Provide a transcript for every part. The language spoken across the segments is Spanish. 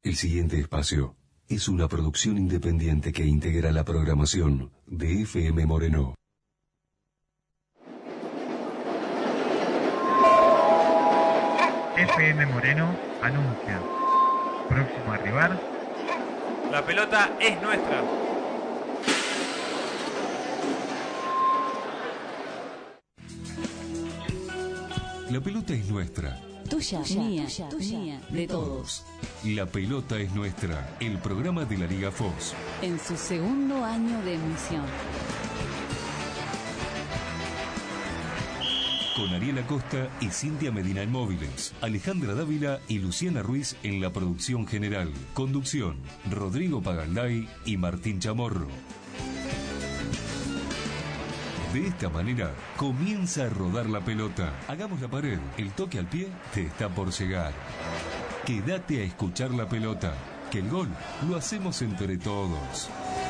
El siguiente espacio es una producción independiente que integra la programación de FM Moreno. FM Moreno anuncia. Próximo a arribar. La pelota es nuestra. La pelota es nuestra. Tuya, mía, de todos. La pelota es nuestra, el programa de la Liga FOS. En su segundo año de emisión. Con Ariel Acosta y Cintia Medina en móviles, Alejandra Dávila y Luciana Ruiz en la producción general. Conducción, Rodrigo Paganday y Martín Chamorro. De esta manera, comienza a rodar la pelota. Hagamos la pared, el toque al pie te está por llegar. Quédate a escuchar la pelota, que el gol lo hacemos entre todos.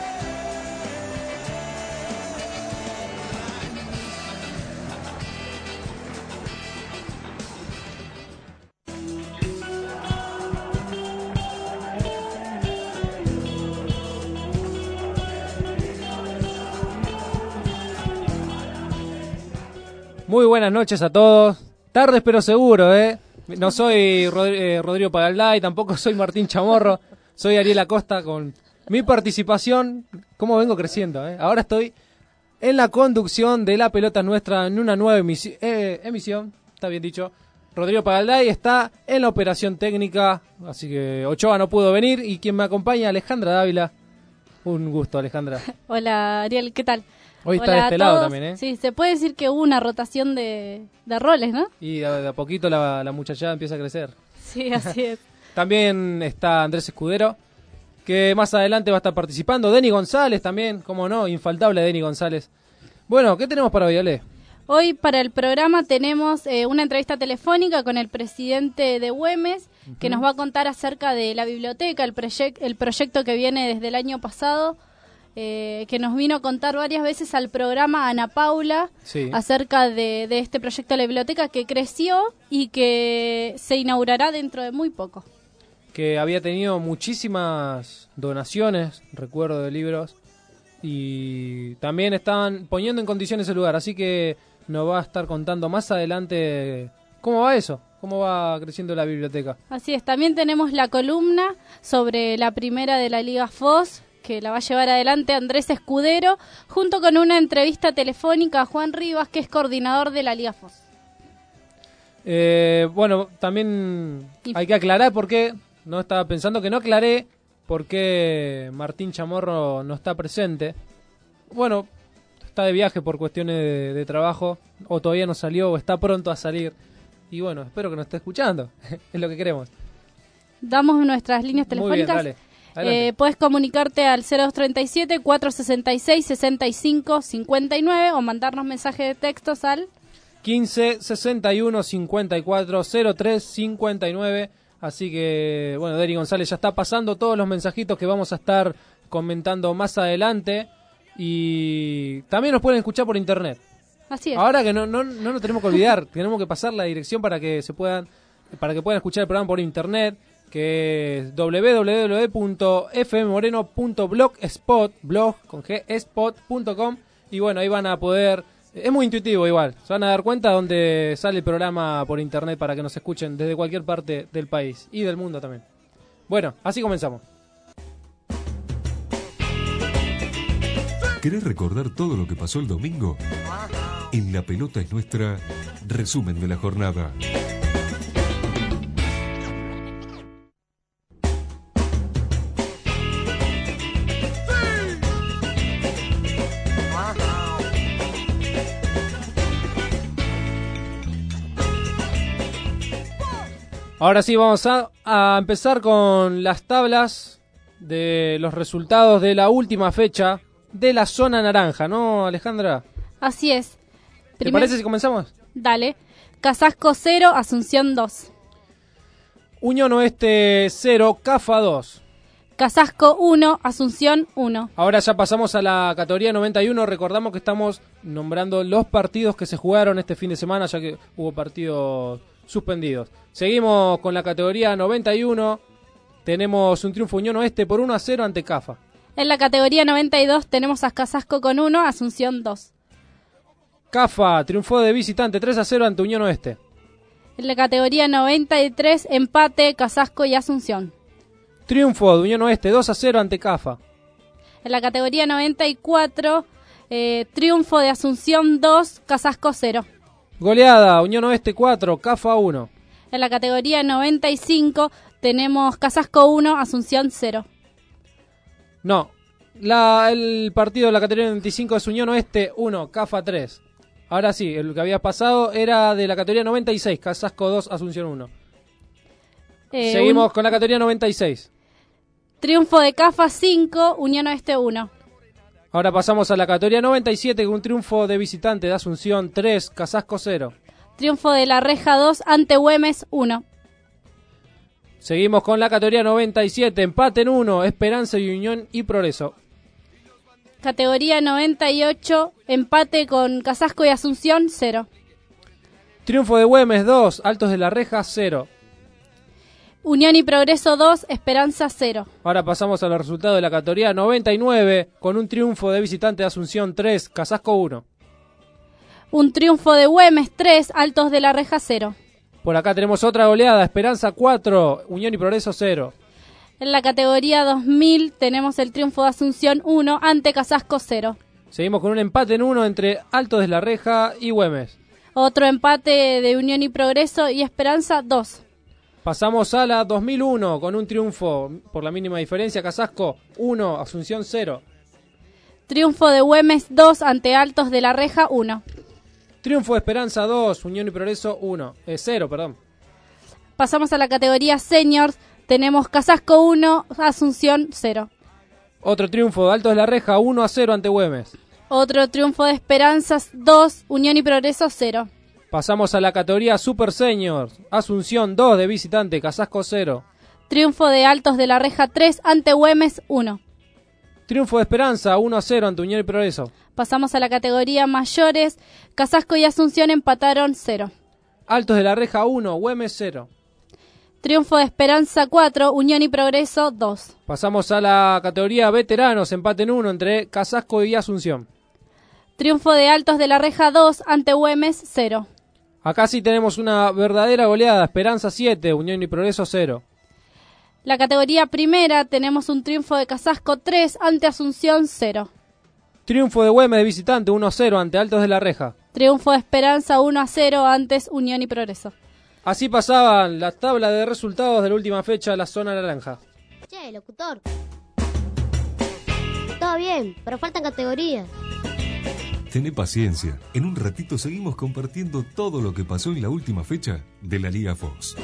Muy buenas noches a todos. Tardes pero seguro, ¿eh? No soy Rodrigo Pagalday, tampoco soy Martín Chamorro. Soy Ariel Acosta con mi participación. ¿Cómo vengo creciendo, eh? Ahora estoy en la conducción de La Pelota Nuestra en una nueva emisión. Está bien dicho. Rodrigo Pagalday está en la operación técnica, así que Ochoa no pudo venir. Y quien me acompaña, Alejandra Dávila. Un gusto, Alejandra. Hola, Ariel, ¿qué tal? Hoy está Hola de este a lado todos. también, ¿eh? Sí, se puede decir que hubo una rotación de roles, ¿no? Y de a poquito la muchachada empieza a crecer. Sí, así es. También está Andrés Escudero, que más adelante va a estar participando. Denny González también, cómo no, infaltable Denny González. Bueno, ¿qué tenemos para hoy, Ale? Hoy para el programa tenemos una entrevista telefónica con el presidente de Güemes, que nos va a contar acerca de la biblioteca, el proyecto que viene desde el año pasado, que nos vino a contar varias veces al programa Ana Paula, Sí. acerca de este proyecto de la biblioteca que creció y que se inaugurará dentro de muy poco. Que había tenido muchísimas donaciones, recuerdo, de libros, y también estaban poniendo en condiciones el lugar, así que nos va a estar contando más adelante cómo va eso, cómo va creciendo la biblioteca. Así es, también tenemos la columna sobre la primera de la Liga FOS, que la va a llevar adelante Andrés Escudero, junto con una entrevista telefónica a Juan Rivas, que es coordinador de la Liga FOS. Bueno, también hay que aclarar por qué, no estaba pensando que no aclaré por qué Martín Chamorro no está presente. Bueno, está de viaje por cuestiones de trabajo, o todavía no salió, o está pronto a salir. Y bueno, espero que nos esté escuchando, es lo que queremos. Damos nuestras líneas Muy bien, telefónicas. dale. Adelante. Puedes comunicarte al 0237-466-6559 o mandarnos mensajes de textos al 15 61 54 03 59. Así que, bueno, Denny González ya está pasando todos los mensajitos que vamos a estar comentando más adelante. Y también nos pueden escuchar por internet. Así es. Ahora que no nos tenemos que olvidar, tenemos que pasar la dirección para que puedan escuchar el programa por internet, que es www.fmmoreno.blogspot.com, y bueno, ahí van a poder, es muy intuitivo igual, se van a dar cuenta donde sale el programa por internet para que nos escuchen desde cualquier parte del país y del mundo también. Bueno, así comenzamos. ¿Querés recordar todo lo que pasó el domingo? En La Pelota es Nuestra, resumen de la jornada. Ahora sí, vamos a empezar con las tablas de los resultados de la última fecha de la zona naranja, ¿no, Alejandra? Así es. ¿Te parece si comenzamos? Dale. Casasco 0, Asunción 2. Unión Oeste 0, Cafa 2. Casasco 1, Asunción 1. Ahora ya pasamos a la categoría 91. Recordamos que estamos nombrando los partidos que se jugaron este fin de semana, ya que hubo partidos suspendidos. Seguimos con la categoría 91. tenemos un triunfo Unión Oeste por 1-0 ante CAFA. En la categoría 92 tenemos a Casasco con 1, Asunción 2. CAFA triunfó de visitante 3-0 ante Unión Oeste. En la categoría 93, empate Casasco y Asunción. Triunfo de Unión Oeste 2-0 ante CAFA. En la categoría 94, triunfo de Asunción 2, Casasco 0. Goleada, Unión Oeste 4, CAFA 1. En la categoría 95 tenemos Casasco 1, Asunción 0. No, el partido de la categoría 95 es Unión Oeste 1, CAFA 3. Ahora sí, el que había pasado era de la categoría 96, Casasco 2, Asunción 1. Seguimos con la categoría 96. Triunfo de CAFA 5, Unión Oeste 1. Ahora pasamos a la categoría 97 con un triunfo de visitante de Asunción 3, Casasco 0. Triunfo de La Reja 2 ante Güemes 1. Seguimos con la categoría 97, empate en 1, Esperanza y Unión y Progreso. Categoría 98, empate con Casasco y Asunción 0. Triunfo de Güemes 2, Altos de la Reja 0. Unión y Progreso 2, Esperanza 0. Ahora pasamos a los resultados de la categoría 99 con un triunfo de visitante de Asunción 3, Casasco 1. Un triunfo de Güemes 3, Altos de la Reja 0. Por acá tenemos otra goleada, Esperanza 4, Unión y Progreso 0. En la categoría 2000 tenemos el triunfo de Asunción 1 ante Casasco 0. Seguimos con un empate en 1 entre Altos de la Reja y Güemes. Otro empate de Unión y Progreso y Esperanza 2. Pasamos a la 2001 con un triunfo por la mínima diferencia, Casasco 1, Asunción 0. Triunfo de Güemes 2 ante Altos de la Reja 1. Triunfo de Esperanza 2, Unión y Progreso 0, perdón. Pasamos a la categoría Seniors, tenemos Casasco 1, Asunción 0. Otro triunfo de Altos de la Reja 1-0 ante Güemes. Otro triunfo de Esperanzas 2, Unión y Progreso 0. Pasamos a la categoría Super Seniors, Asunción 2 de visitante, Casasco 0. Triunfo de Altos de la Reja 3 ante Güemes 1. Triunfo de Esperanza 1-0 ante Unión y Progreso. Pasamos a la categoría Mayores, Casasco y Asunción empataron 0. Altos de la Reja 1, Güemes 0. Triunfo de Esperanza 4, Unión y Progreso 2. Pasamos a la categoría Veteranos, empate en 1 entre Casasco y Asunción. Triunfo de Altos de la Reja 2 ante Güemes 0. Acá sí tenemos una verdadera goleada, Esperanza 7, Unión y Progreso 0. La categoría primera tenemos un triunfo de Casasco 3 ante Asunción 0. Triunfo de Güemes de visitante 1-0 ante Altos de la Reja. Triunfo de Esperanza 1-0 antes Unión y Progreso. Así pasaban la tabla de resultados de la última fecha de la zona naranja. Che, locutor. Todo bien, pero faltan categorías. Tené paciencia. En un ratito seguimos compartiendo todo lo que pasó en la última fecha de la Liga Fox.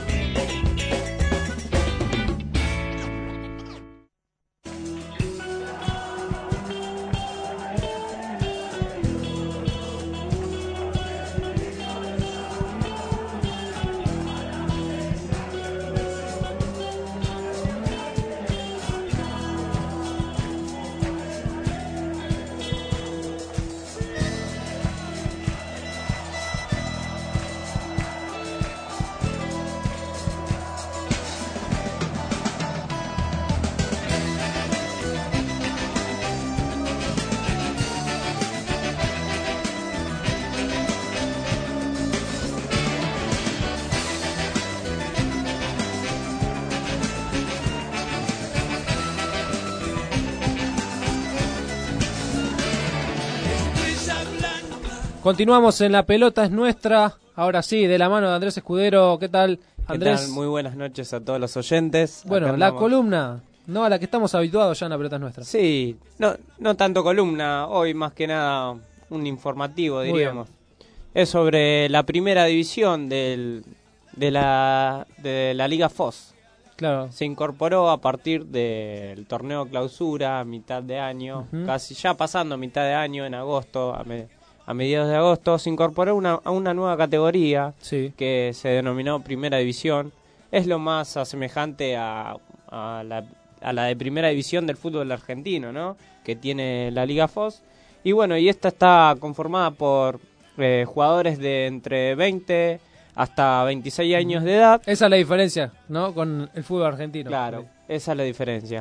Continuamos en La Pelota es Nuestra, ahora sí, de la mano de Andrés Escudero. ¿Qué tal, Andrés? ¿Qué tal? Muy buenas noches a todos los oyentes. Bueno, Acá la andamos. columna, no a la que estamos habituados ya en La Pelota es Nuestra. Sí, no tanto columna, hoy más que nada un informativo, diríamos. Es sobre la primera división de la Liga FOS. Claro. Se incorporó a partir del torneo clausura a mitad de año, casi ya pasando mitad de año, en agosto, a mediados de agosto, se incorporó a una nueva categoría que se denominó Primera División. Es lo más asemejante a la de Primera División del fútbol argentino, ¿no? Que tiene la Liga FOS. Y bueno, y esta está conformada por jugadores de entre 20 hasta 26 años de edad. Esa es la diferencia, ¿no? Con el fútbol argentino. Claro. Esa es la diferencia.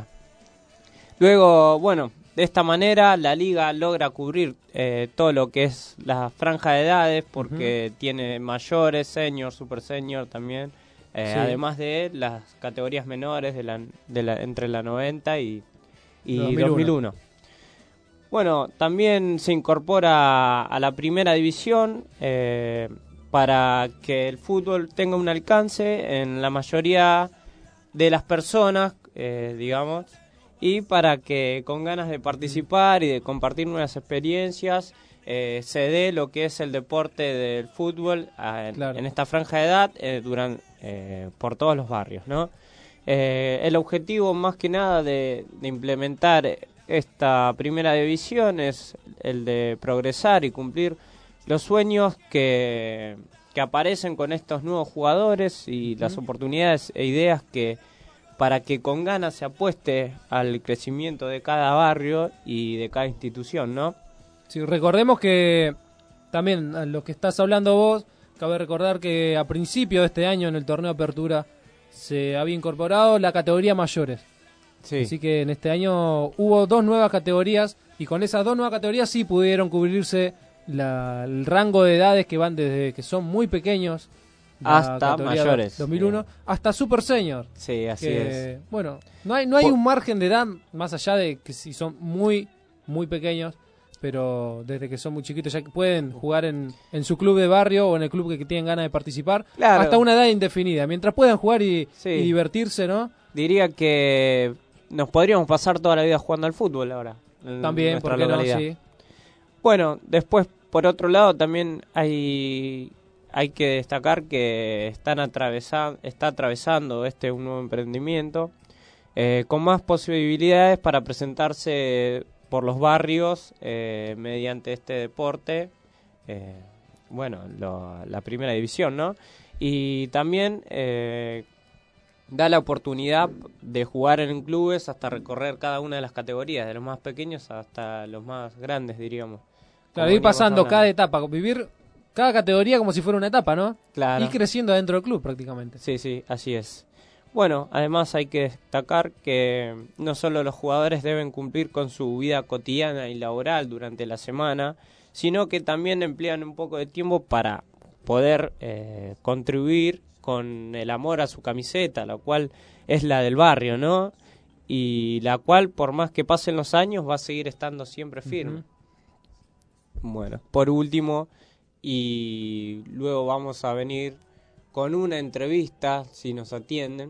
Luego, bueno, de esta manera la liga logra cubrir todo lo que es la franja de edades, porque tiene mayores, senior, super senior también, Sí. además de las categorías menores entre la 90 y 2001. 2001. Bueno, también se incorpora a la primera división para que el fútbol tenga un alcance en la mayoría de las personas, digamos, y para que con ganas de participar y de compartir nuevas experiencias se dé lo que es el deporte del fútbol en esta franja de edad por todos los barrios, ¿no? El objetivo más que nada de implementar esta primera división es el de progresar y cumplir los sueños que aparecen con estos nuevos jugadores y las oportunidades e ideas para que con ganas se apueste al crecimiento de cada barrio y de cada institución, ¿no? Sí, recordemos que también a lo que estás hablando vos, cabe recordar que a principio de este año en el torneo de apertura se había incorporado la categoría mayores. Sí. Así que en este año hubo 2 nuevas categorías y con esas 2 nuevas categorías sí pudieron cubrirse el rango de edades que van desde que son muy pequeños hasta mayores, 2001 hasta super senior. Sí, así que, es. Bueno, no hay un margen de edad más allá de que si son muy pequeños, pero desde que son muy chiquitos ya pueden jugar en su club de barrio o en el club que tienen ganas de participar, claro, hasta una edad indefinida, mientras puedan jugar y divertirse, ¿no? Diría que nos podríamos pasar toda la vida jugando al fútbol ahora. También, ¿por qué no? Sí. Bueno, después, por otro lado, también hay que destacar que está atravesando un nuevo emprendimiento con más posibilidades para presentarse por los barrios mediante este deporte, la primera división, ¿no? Y también da la oportunidad de jugar en clubes hasta recorrer cada una de las categorías, de los más pequeños hasta los más grandes, diríamos. Claro, ir pasando cada etapa, vivir cada categoría como si fuera una etapa, ¿no? Claro. Y creciendo dentro del club prácticamente. Sí, así es. Bueno, además hay que destacar que no solo los jugadores deben cumplir con su vida cotidiana y laboral durante la semana, sino que también emplean un poco de tiempo para poder contribuir con el amor a su camiseta, la cual es la del barrio, ¿no? Y la cual, por más que pasen los años, va a seguir estando siempre firme. Bueno, por último, y luego vamos a venir con una entrevista, si nos atienden.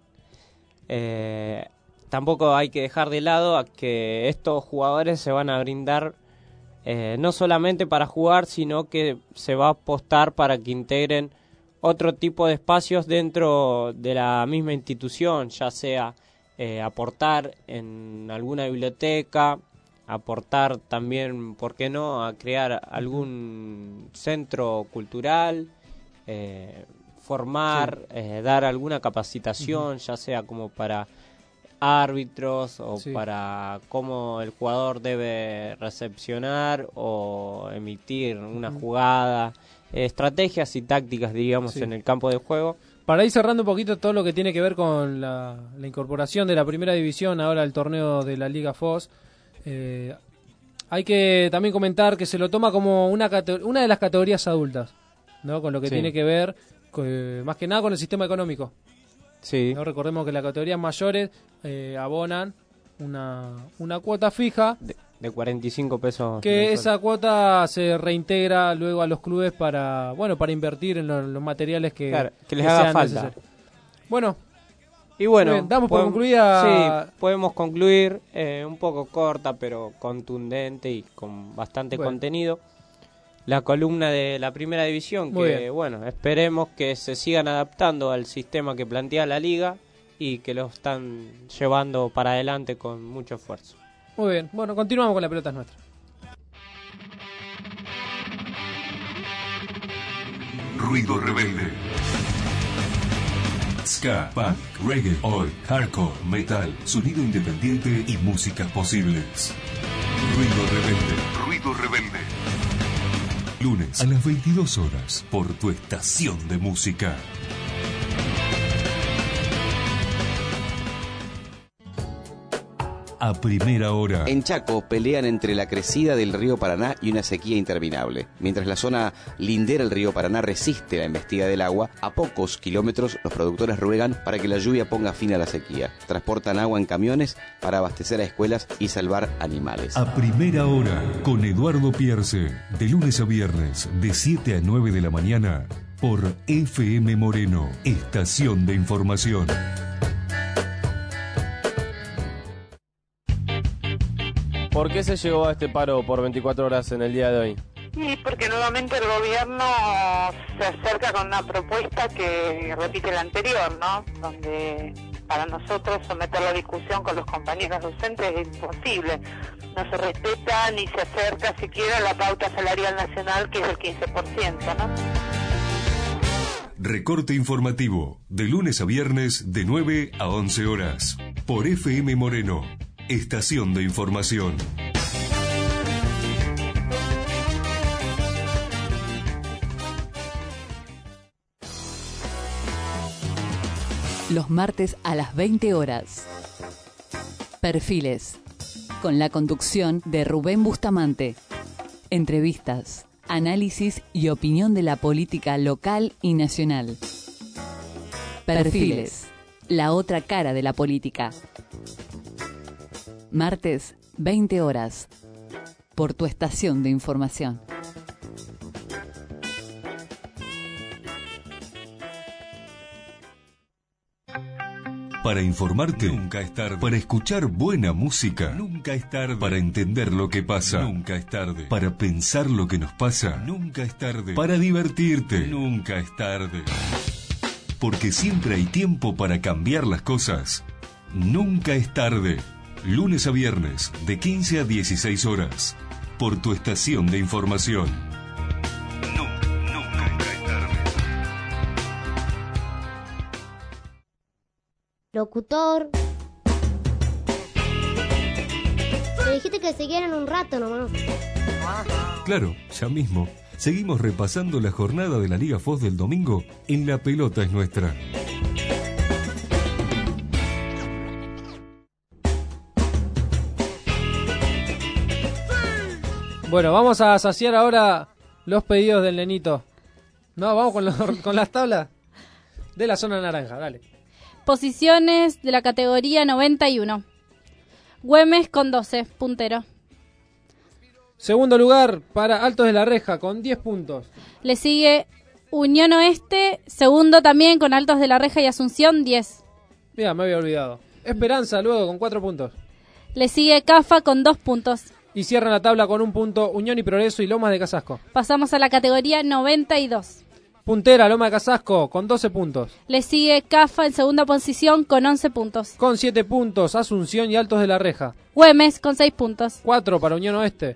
Tampoco hay que dejar de lado a que estos jugadores se van a brindar no solamente para jugar, sino que se va a apostar para que integren otro tipo de espacios dentro de la misma institución, ya sea aportar en alguna biblioteca, aportar también, ¿por qué no?, a crear algún centro cultural, formar, dar alguna capacitación, ya sea como para árbitros o para cómo el jugador debe recepcionar o emitir una jugada, estrategias y tácticas, digamos, en el campo de juego. Para ir cerrando un poquito todo lo que tiene que ver con la incorporación de la primera división ahora al torneo de la Liga FOS, hay que también comentar que se lo toma como una de las categorías adultas, ¿no? Con lo que tiene que ver más que nada con el sistema económico. Sí. ¿No? Recordemos que las categorías mayores abonan una cuota fija de 45 pesos. Que esa cuota se reintegra luego a los clubes para invertir en los materiales que les haga falta. Necesarios. Bueno. Y bueno, bien, damos por concluida. Sí, podemos concluir un poco corta, pero contundente y con bastante contenido. La columna de la primera división, esperemos que se sigan adaptando al sistema que plantea la liga y que lo están llevando para adelante con mucho esfuerzo. Muy bien, bueno, continuamos con La Pelota es Nuestra. Ruido rebelde. Ska, punk, reggae, oi, hardcore, metal, sonido independiente y músicas posibles. Ruido rebelde. Ruido rebelde. Lunes a las 22 horas por tu estación de música. a primera hora. En Chaco pelean entre la crecida del río Paraná y una sequía interminable. Mientras la zona lindera al río Paraná resiste la embestida del agua, a pocos kilómetros los productores ruegan para que la lluvia ponga fin a la sequía. Transportan agua en camiones para abastecer a escuelas y salvar animales. A primera hora, con Eduardo Pierce, de lunes a viernes, de 7 a 9 de la mañana, por FM Moreno, estación de información. ¿Por qué se llegó a este paro por 24 horas en el día de hoy? Sí, porque nuevamente el gobierno se acerca con una propuesta que repite la anterior, ¿no? Donde para nosotros someter la discusión con los compañeros docentes es imposible. No se respeta ni se acerca siquiera a la pauta salarial nacional, que es el 15%, ¿no? Recorte informativo, de lunes a viernes, de 9 a 11 horas, por FM Moreno, estación de información. Los martes a las 20 horas. Perfiles. Con la conducción de Rubén Bustamante. Entrevistas, análisis y opinión de la política local y nacional. Perfiles. La otra cara de la política. Martes, 20 horas. Por tu estación de información. Para informarte, nunca es tarde. Para escuchar buena música, nunca es tarde. Para entender lo que pasa, nunca es tarde. Para pensar lo que nos pasa, nunca es tarde. Para divertirte, nunca es tarde. Porque siempre hay tiempo para cambiar las cosas. Nunca es tarde. Lunes a viernes, de 15 a 16 horas. Por tu estación de información. Locutor. Me dijiste que siguieran un rato nomás. Claro, ya mismo. Seguimos repasando la jornada de la Liga FOS del domingo en La Pelota es Nuestra. Bueno, vamos a saciar ahora los pedidos del nenito. No, vamos con las tablas de la zona naranja, dale. Posiciones de la categoría 91. Güemes con 12, puntero. Segundo lugar para Altos de la Reja con 10 puntos. Le sigue Unión Oeste, segundo también con Altos de la Reja y Asunción, 10. Mira, me había olvidado. Esperanza luego con 4 puntos. Le sigue Cafa con 2 puntos. Y cierran la tabla con 1 punto Unión y Progreso y Lomas de Casasco. Pasamos a la categoría 92. Puntera, Loma de Casasco, con 12 puntos. Le sigue Cafa en segunda posición con 11 puntos. Con 7 puntos, Asunción y Altos de la Reja. Güemes con 6 puntos. 4 para Unión Oeste.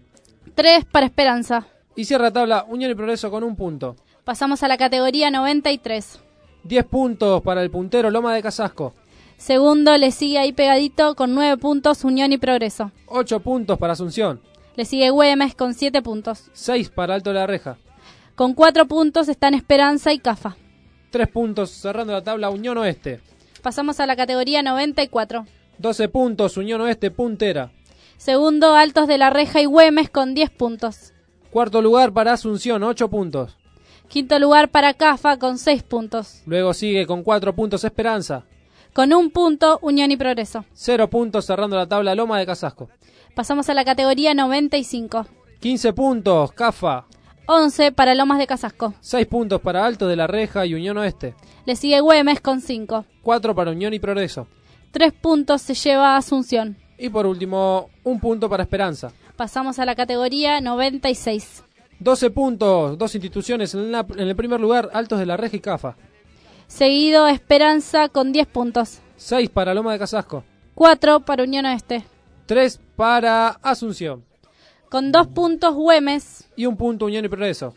3 para Esperanza. Y cierra tabla Unión y Progreso con 1 punto. Pasamos a la categoría 93. 10 puntos para el puntero, Loma de Casasco. Segundo le sigue ahí pegadito con 9 puntos Unión y Progreso. 8 puntos para Asunción. Le sigue Güemes con 7 puntos. 6 para Alto de la Reja. Con 4 puntos están Esperanza y Cafa. 3 puntos cerrando la tabla Unión Oeste. Pasamos a la categoría 94. 12 puntos Unión Oeste, puntera. Segundo, Altos de la Reja y Güemes con 10 puntos. Cuarto lugar para Asunción, 8 puntos. Quinto lugar para Cafa con 6 puntos. Luego sigue con 4 puntos Esperanza. Con 1 punto Unión y Progreso. 0 puntos cerrando la tabla Loma de Casasco. Pasamos a la categoría 95. 15 puntos Cafa. 11 para Lomas de Casasco. 6 puntos para Altos de la Reja y Unión Oeste. Le sigue Güemes con 5. 4 para Unión y Progreso. 3 puntos se lleva Asunción. Y por último, 1 punto para Esperanza. Pasamos a la categoría 96. 12 puntos, 2 instituciones en el primer lugar, Altos de la Reja y Cafa. Seguido Esperanza con 10 puntos. 6 para Loma de Casasco. 4 para Unión Oeste. 3 para Asunción. Con 2 puntos Güemes. Y 1 punto Unión y Progreso.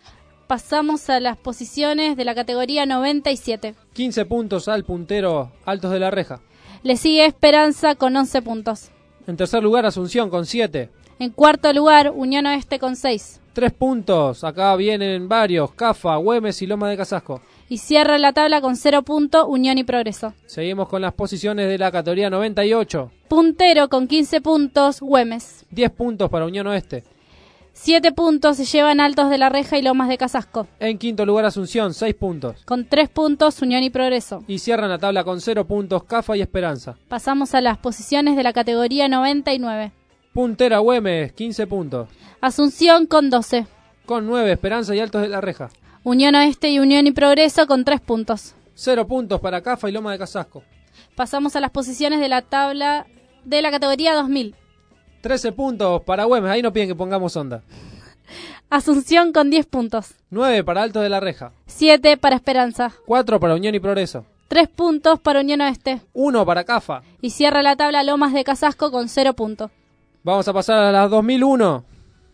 Pasamos a las posiciones de la categoría 97. 15 puntos al puntero Altos de la Reja. Le sigue Esperanza con 11 puntos. En tercer lugar Asunción con 7. En cuarto lugar Unión Oeste con 6. 3 puntos, acá vienen varios, Cafa, Güemes y Loma de Casasco. Y cierra la tabla con 0 puntos Unión y Progreso. Seguimos con las posiciones de la categoría 98. Puntero con 15 puntos, Güemes. 10 puntos para Unión Oeste. 7 puntos se llevan Altos de la Reja y Lomas de Casasco. En quinto lugar Asunción, 6 puntos. Con 3 puntos Unión y Progreso. Y cierran la tabla con 0 puntos Cafa y Esperanza. Pasamos a las posiciones de la categoría 99. Puntera Güemes, 15 puntos. Asunción con 12. Con 9 Esperanza y Altos de la Reja. Unión Oeste y Unión y Progreso con 3 puntos. 0 puntos para Cafa y Loma de Casasco. Pasamos a las posiciones de la tabla de la categoría 2000. 13 puntos para Güemes, ahí no piden que pongamos onda. Asunción con 10 puntos. 9 para Altos de la Reja. 7 para Esperanza. 4 para Unión y Progreso. 3 puntos para Unión Oeste. 1 para Cafa. Y cierra la tabla Lomas de Casasco con 0 puntos. Vamos a pasar a las 2001.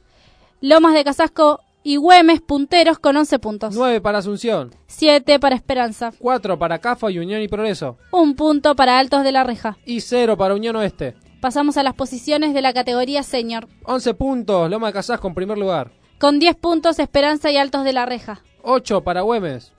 Lomas de Casasco y Güemes punteros con 11 puntos. 9 para Asunción. 7 para Esperanza. 4 para Cafa y Unión y Progreso. 1 punto para Altos de la Reja. Y 0 para Unión Oeste. Pasamos a las posiciones de la categoría Senior. 11 puntos, Loma de Casasco en primer lugar. Con 10 puntos Esperanza y Altos de la Reja. 8 para Güemes.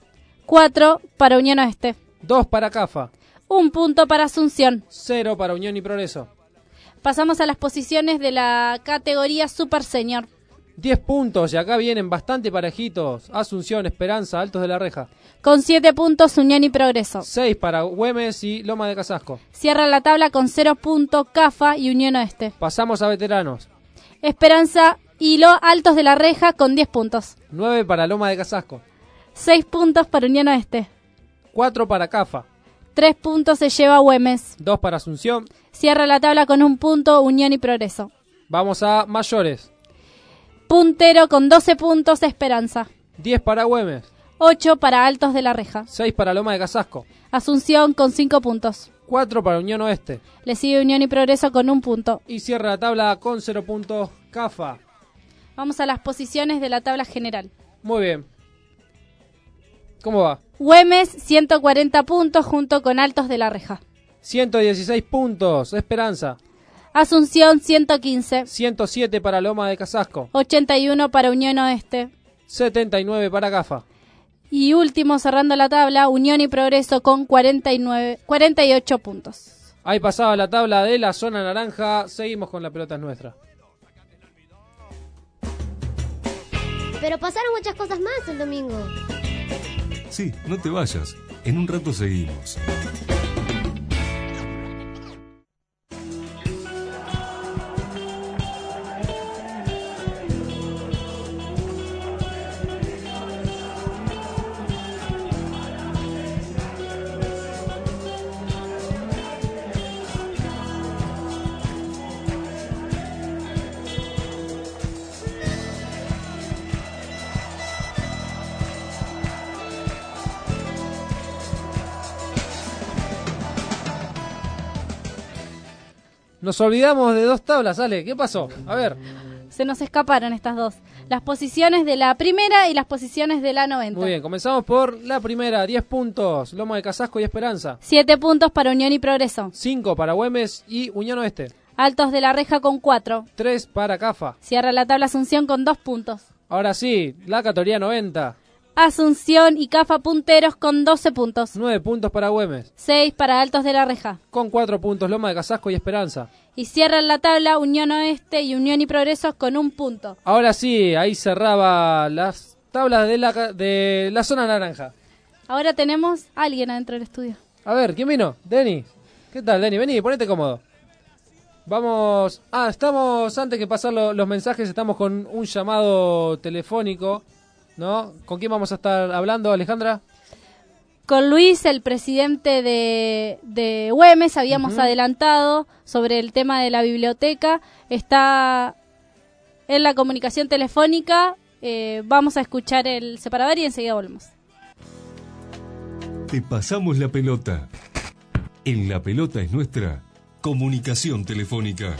4 para Unión Oeste. 2 para Cafa. 1 punto para Asunción. 0 para Unión y Progreso. Pasamos a las posiciones de la categoría Super Senior. 10 puntos y acá vienen bastante parejitos. Asunción, Esperanza, Altos de la Reja. Con 7 puntos Unión y Progreso. 6 para Güemes y Loma de Casasco. Cierra la tabla con 0 puntos Cafa y Unión Oeste. Pasamos a veteranos. Esperanza y Altos de la Reja con 10 puntos. 9 para Loma de Casasco. 6 puntos para Unión Oeste. 4 para Cafa. 3 puntos se lleva Güemes. 2 para Asunción. Cierra la tabla con 1 punto Unión y Progreso. Vamos a mayores. Puntero con 12 puntos Esperanza. 10 para Güemes. 8 para Altos de la Reja. 6 para Loma de Casasco. Asunción con 5 puntos. 4 para Unión Oeste. Le sigue Unión y Progreso con 1 punto. Y cierra la tabla con 0 puntos Cafa. Vamos a las posiciones de la tabla general. Muy bien. ¿Cómo va? Güemes 140 puntos junto con Altos de la Reja. 116 puntos, Esperanza. Asunción 115. 107 para Loma de Casasco. 81 para Unión Oeste. 79 para Cafa. Y último, cerrando la tabla, Unión y Progreso con 48 puntos. Ahí pasaba la tabla de la zona naranja. Seguimos con La Pelota es Nuestra. Pero pasaron muchas cosas más el domingo. Sí, no te vayas. En un rato seguimos. Nos olvidamos de 2 tablas, Ale. ¿Qué pasó? A ver. Se nos escaparon estas dos. Las posiciones de la primera y las posiciones de la 90. Muy bien, comenzamos por la primera. 10 puntos, Loma de Casasco y Esperanza. 7 puntos para Unión y Progreso. 5 para Güemes y Unión Oeste. Altos de la Reja con 4. 3 para Cafa. Cierra la tabla Asunción con 2 puntos. Ahora sí, la categoría 90. Asunción y Cafa punteros con 12 puntos. 9 puntos para Güemes. 6 para Altos de la Reja. Con 4 puntos Loma de Casasco y Esperanza. Y cierran la tabla Unión Oeste y Unión y Progreso con 1 punto. Ahora sí, ahí cerraba las tablas de la zona naranja. Ahora tenemos a alguien adentro del estudio. A ver, ¿quién vino? Denny. ¿Qué tal, Denny? Vení, ponete cómodo. Vamos... estamos, antes que pasar los mensajes, estamos con un llamado telefónico, ¿no? ¿Con quién vamos a estar hablando, Alejandra? Con Luis, el presidente de Güemes, habíamos adelantado sobre el tema de la biblioteca. Está en la comunicación telefónica. Vamos a escuchar el separador y enseguida volvemos. Te pasamos la pelota. En La Pelota es Nuestra, comunicación telefónica.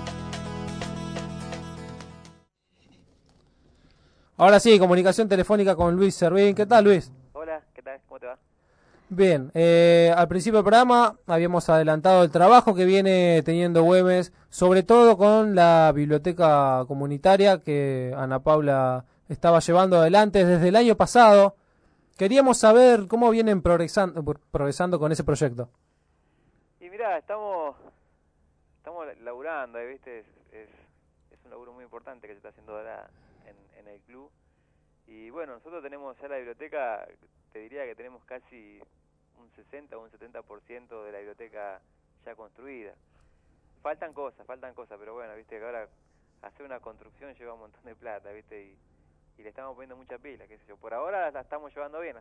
Ahora sí, comunicación telefónica con Luis Servín. ¿Qué tal, Luis? Hola, ¿qué tal? ¿Cómo te va? Bien, al principio del programa habíamos adelantado el trabajo que viene teniendo Güemes, sobre todo con la biblioteca comunitaria que Ana Paula estaba llevando adelante desde el año pasado. queríamos saber cómo vienen progresando con ese proyecto. Y mirá, estamos laburando, ¿viste? Es un laburo muy importante que se está haciendo ahora en el club. Y bueno, nosotros tenemos ya la biblioteca, te diría que tenemos casi un 60 o un 70% de la biblioteca ya construida. Faltan cosas, pero bueno, viste que ahora hacer una construcción lleva un montón de plata, viste, y le estamos poniendo mucha pila, qué sé yo. Por ahora la estamos llevando bien,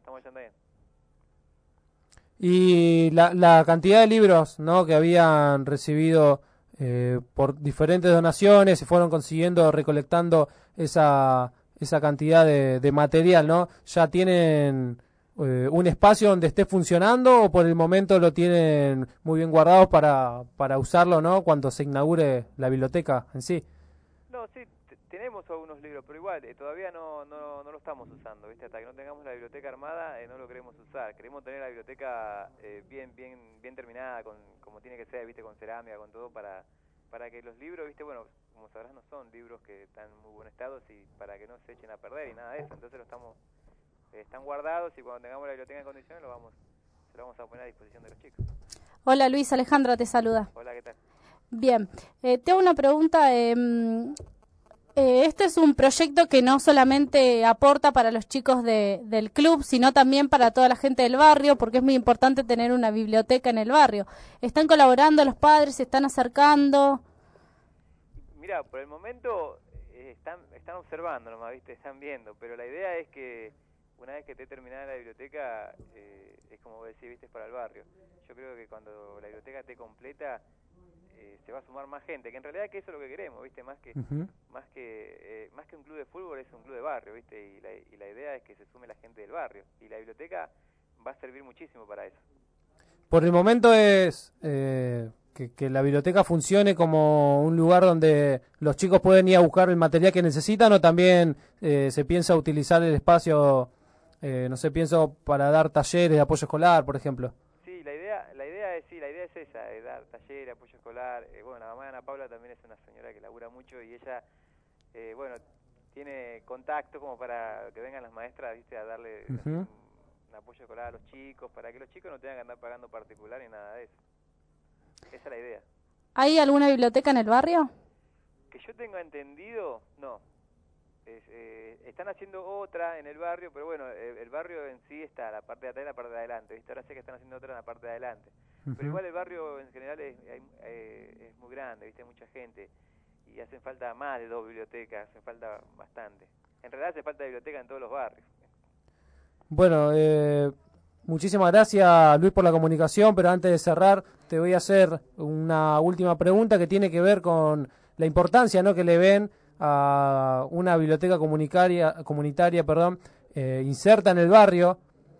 Y la cantidad de libros, ¿no?, que habían recibido por diferentes donaciones y fueron consiguiendo, recolectando esa cantidad de material, ¿no? ¿Ya tienen un espacio donde esté funcionando o por el momento lo tienen muy bien guardado para usarlo, ¿no?, cuando se inaugure la biblioteca en sí? No, sí, tenemos algunos libros, pero igual todavía no lo estamos usando, ¿viste? Hasta que no tengamos la biblioteca armada no lo queremos usar. Queremos tener la biblioteca bien terminada, como tiene que ser, ¿viste? Con cerámica, con todo, para que los libros, ¿viste? Bueno, como sabrás, no son libros que están en muy buen estado y para que no se echen a perder y nada de eso. Entonces están guardados y cuando tengamos la biblioteca en condiciones se lo vamos a poner a disposición de los chicos. Hola Luis, Alejandra te saluda. Hola, ¿qué tal? Bien, te hago una pregunta. Este es un proyecto que no solamente aporta para los chicos del club, sino también para toda la gente del barrio, porque es muy importante tener una biblioteca en el barrio. ¿Están colaborando los padres? ¿Se están acercando? Mira, por el momento están observando nomás, ¿viste? Están viendo, pero la idea es que una vez que esté terminada la biblioteca, es como vos decís, ¿viste? Es para el barrio. Yo creo que cuando la biblioteca esté completa, se va a sumar más gente, que en realidad que eso es lo que queremos, ¿viste? Más que un club de fútbol es un club de barrio, ¿viste? Y la idea es que se sume la gente del barrio, y la biblioteca va a servir muchísimo para eso. Por el momento es que la biblioteca funcione como un lugar donde los chicos pueden ir a buscar el material que necesitan, o también se piensa utilizar el espacio, no sé, pienso para dar talleres de apoyo escolar, por ejemplo. Sí, la idea es esa, dar talleres, apoyo escolar. Bueno, la mamá de Ana Paula también es una señora que labura mucho y ella, bueno, tiene contacto como para que vengan las maestras, ¿viste? A darle un apoyo escolar a los chicos, para que los chicos no tengan que andar pagando particular ni nada de eso. Esa es la idea. ¿Hay alguna biblioteca en el barrio? Que yo tenga entendido, no. Están haciendo otra en el barrio, pero bueno, el barrio en sí está la parte de atrás y la parte de adelante, ¿viste? Ahora sé que están haciendo otra en la parte de adelante. Pero igual el barrio en general es muy grande, ¿viste? Hay mucha gente y hacen falta más de 2 bibliotecas, hacen falta bastante. En realidad hace falta biblioteca en todos los barrios. Bueno, muchísimas gracias Luis por la comunicación, pero antes de cerrar te voy a hacer una última pregunta que tiene que ver con la importancia, ¿no?, que le ven a una biblioteca comunitaria, inserta en el barrio.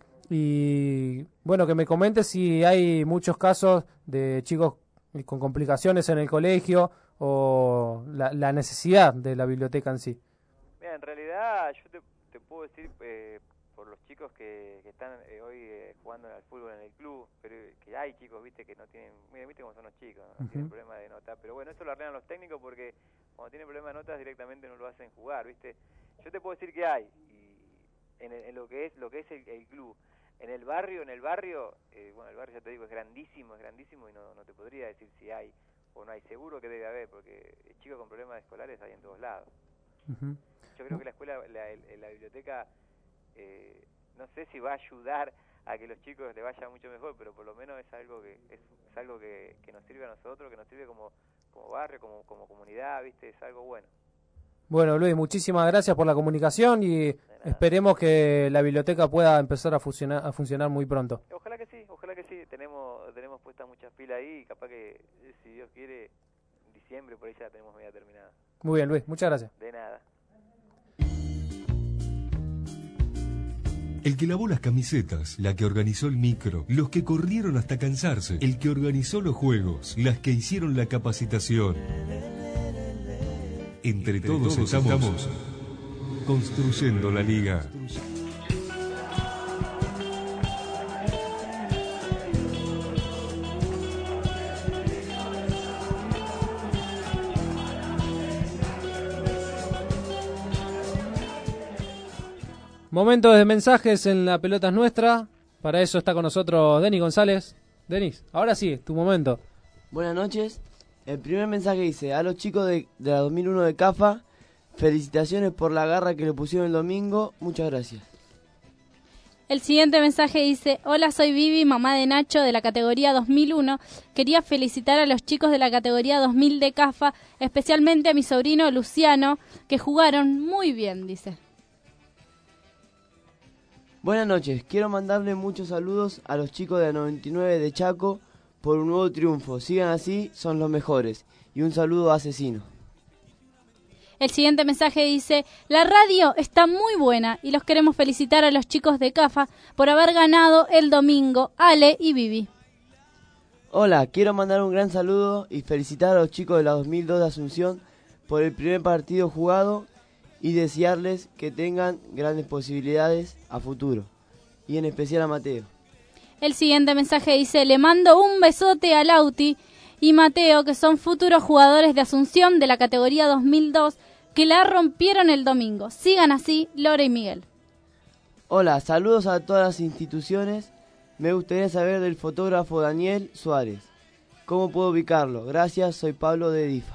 Y bueno, que me comentes si hay muchos casos de chicos con complicaciones en el colegio o la necesidad de la biblioteca en sí. Mira, en realidad yo te puedo decir por los chicos que están hoy jugando al fútbol en el club, pero que hay chicos, viste, que no tienen, mira, viste cómo son los chicos, no tienen problema de nota, pero bueno, eso lo arreglan los técnicos porque cuando tienen problema de notas directamente no lo hacen jugar, viste. Yo te puedo decir que hay, y en lo que es el club. En el barrio, bueno, el barrio ya te digo es grandísimo y no te podría decir si hay o no hay. Seguro que debe haber, porque chicos con problemas escolares hay en todos lados. Yo creo que la escuela, la biblioteca, no sé si va a ayudar a que los chicos les vaya mucho mejor, pero por lo menos es algo que nos sirve a nosotros, que nos sirve como barrio, como comunidad, ¿viste? Es algo bueno. Bueno, Luis, muchísimas gracias por la comunicación y esperemos que la biblioteca pueda empezar a funcionar muy pronto. Ojalá que sí. Tenemos puestas muchas pilas ahí y capaz que, si Dios quiere, en diciembre por ahí ya la tenemos media terminada. Muy bien, Luis, muchas gracias. De nada. El que lavó las camisetas, la que organizó el micro, los que corrieron hasta cansarse, el que organizó los juegos, las que hicieron la capacitación. Entre todos estamos construyendo la liga. Momento de mensajes en La Pelota es Nuestra. Para eso está con nosotros Denis González. Denis, ahora sí, tu momento. Buenas noches. El primer mensaje dice: a los chicos de la 2001 de CAFA, felicitaciones por la garra que le pusieron el domingo. Muchas gracias. El siguiente mensaje dice: hola, soy Vivi, mamá de Nacho de la categoría 2001. Quería felicitar a los chicos de la categoría 2000 de CAFA, especialmente a mi sobrino Luciano, que jugaron muy bien, dice. Buenas noches. Quiero mandarle muchos saludos a los chicos de la 99 de Chaco por un nuevo triunfo. Sigan así, son los mejores. Y un saludo a Asesino. El siguiente mensaje dice: la radio está muy buena y los queremos felicitar a los chicos de CAFA por haber ganado el domingo, Ale y Vivi. Hola, quiero mandar un gran saludo y felicitar a los chicos de la 2002 de Asunción por el primer partido jugado y desearles que tengan grandes posibilidades a futuro, y en especial a Mateo. El siguiente mensaje dice: le mando un besote a Lauti y Mateo, que son futuros jugadores de Asunción de la categoría 2002, que la rompieron el domingo. Sigan así, Lore y Miguel. Hola, saludos a todas las instituciones. Me gustaría saber del fotógrafo Daniel Suárez. ¿Cómo puedo ubicarlo? Gracias, soy Pablo de DIFA.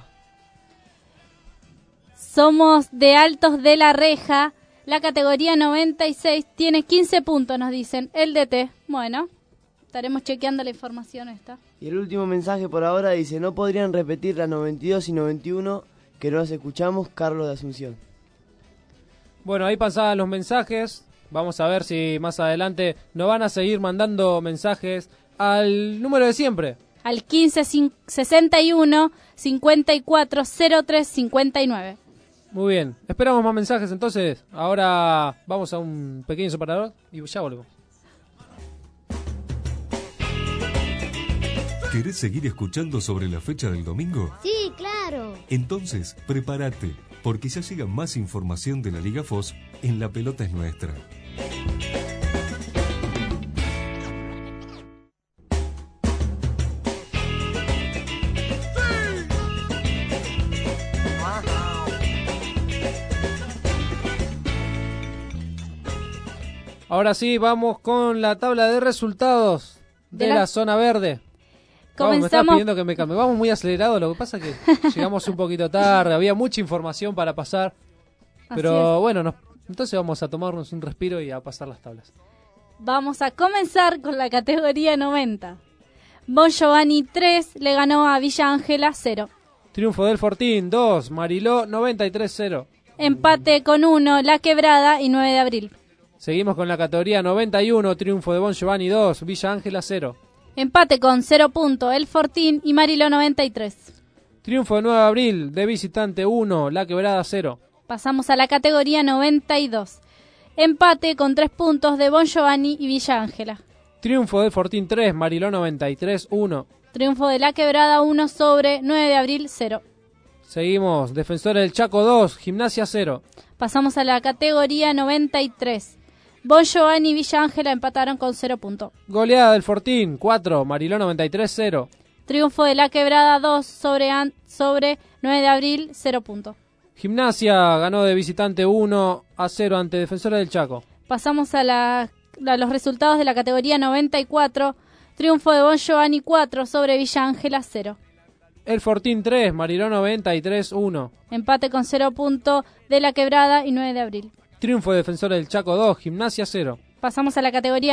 Somos de Altos de la Reja. La categoría 96 tiene 15 puntos, nos dicen. El DT. Bueno, estaremos chequeando la información esta. Y el último mensaje por ahora dice: no podrían repetir las 92 y 91 que no las escuchamos, Carlos de Asunción. Bueno, ahí pasaban los mensajes. Vamos a ver si más adelante nos van a seguir mandando mensajes al número de siempre. Al 1561 54 03 59. Muy bien, esperamos más mensajes entonces. Ahora vamos a un pequeño separador y ya volvemos. ¿Querés seguir escuchando sobre la fecha del domingo? Sí, claro. Entonces, prepárate, porque ya llega más información de la Liga FOS en La Pelota es Nuestra. Ahora sí, vamos con la tabla de resultados de la zona verde. Vamos, me estás pidiendo que me calme. Vamos muy acelerados, lo que pasa es que llegamos un poquito tarde, había mucha información para pasar. Pero bueno, entonces vamos a tomarnos un respiro y a pasar las tablas. Vamos a comenzar con la categoría 90. Bon Giovanni 3 le ganó a Villa Ángela 0. Triunfo del Fortín 2, Mariló 93-0. Empate con 1, La Quebrada y 9 de abril. Seguimos con la categoría 91, triunfo de Bon Giovanni 2, Villa Ángela 0. Empate con 0 puntos, El Fortín y Mariló 93. Triunfo de 9 de abril, de visitante 1, La Quebrada 0. Pasamos a la categoría 92. Empate con 3 puntos de Bon Giovanni y Villa Ángela. Triunfo del Fortín 3, Mariló 93-1. Triunfo de La Quebrada 1 sobre 9 de abril 0. Seguimos, Defensores del Chaco 2, Gimnasia 0. Pasamos a la categoría 93. Bon Giovanni y Villa Ángela empataron con 0 puntos. Goleada del Fortín 4, Mariló 93-0. Triunfo de La Quebrada 2 sobre 9 de abril 0 puntos. Gimnasia ganó de visitante 1-0 ante Defensores del Chaco. Pasamos a los resultados de la categoría 94. Triunfo de Bon Giovanni 4 sobre Villa Ángela 0. El Fortín 3, Mariló 93-1. Empate con 0 puntos de La Quebrada y 9 de abril. Triunfo de Defensores del Chaco 2, Gimnasia 0. Pasamos a la categoría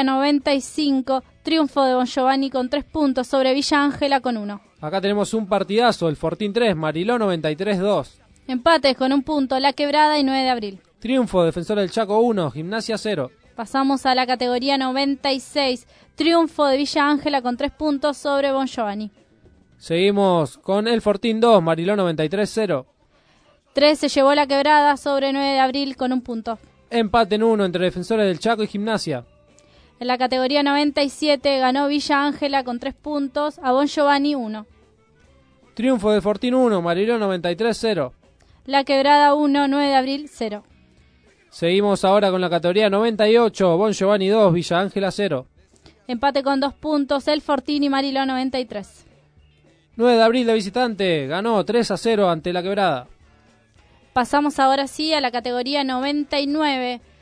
95. Triunfo de Bon Giovanni con 3 puntos sobre Villa Ángela con 1. Acá tenemos un partidazo, el Fortín 3, Mariló 93-2. Empates con 1 punto, La Quebrada y 9 de abril. Triunfo de Defensores del Chaco 1, Gimnasia 0. Pasamos a la categoría 96. Triunfo de Villa Ángela con 3 puntos sobre Bon Giovanni. Seguimos con el Fortín 2, Mariló 93-0. 3 se llevó La Quebrada sobre 9 de abril con 1 punto. Empate en 1 entre Defensores del Chaco y Gimnasia. En la categoría 97 ganó Villa Ángela con 3 puntos a Bon Giovanni 1. Triunfo de Fortín 1, Mariló 93-0. La Quebrada 1, 9 de abril 0. Seguimos ahora con la categoría 98, Bon Giovanni 2, Villa Ángela 0. Empate con 2 puntos, El Fortín y Mariló 93. 9 de abril de visitante, ganó 3-0 ante La Quebrada. Pasamos ahora sí a la categoría 99.